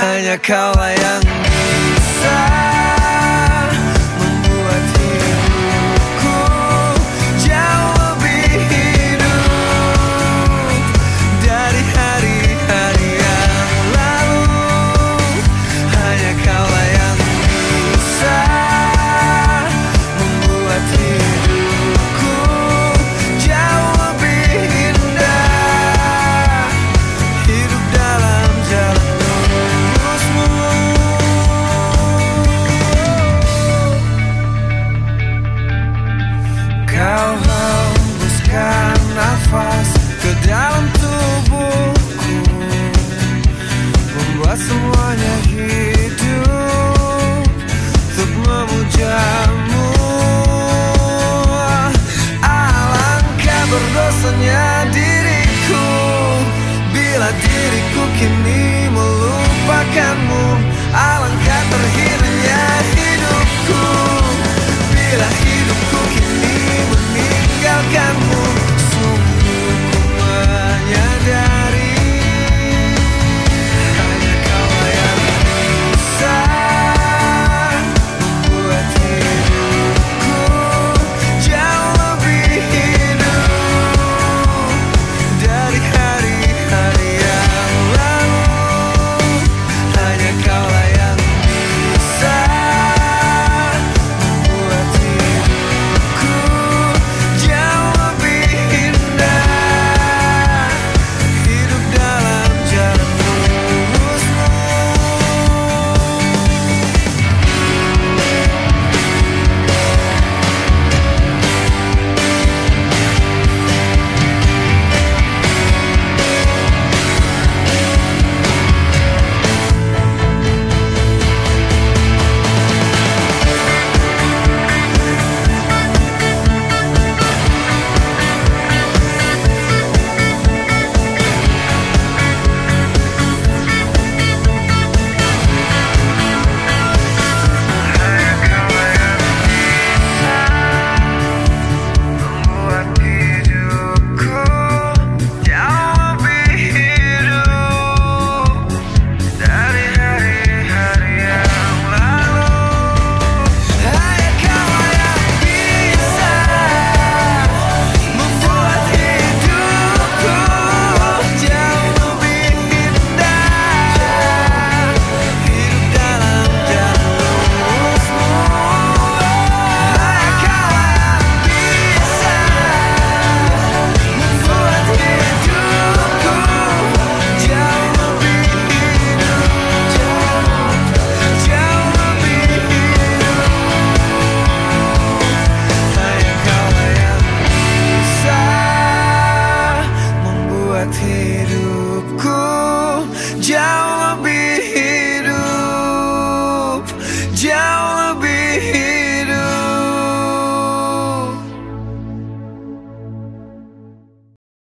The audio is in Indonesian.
hanya kaulah yang bisa membuat hidupku jauh lebih hidup dari hari-hari yang lalu. Hanya kaulah yang bisa membuat hidupku jauh lebih indah, hidup dalam jalan lurusmu. Kau hembuskan nafas ke dalam tubuhku, membuat semuanya hidup untuk memujamu. Alangkah berdosanya diriku bila diriku kini melupakanmu. Alangkah terhinanya hidupku bila hidupku kini meninggalkanmu. Sungguh ku menyadari hanya kaulah yang bisa membuat hidupku jauh lebih hidup dari hari-hari yang lalu. Hanya kaulah yang bisa membuat hidupku jauh lebih indah, hidup dalam jalan lurusmu. Membuat hidupku jauh lebih hidup dari hari-hari yang lalu. Hanya kaulah yang bisa membuat hidupku jauh lebih indah, hidup dalam jalan lurusmu. Hanya kaulah yang bisa membuat hidupku jauh lebih hidup, jauh lebih hidup. Hanya kaulah yang bisa membuat hidupku jauh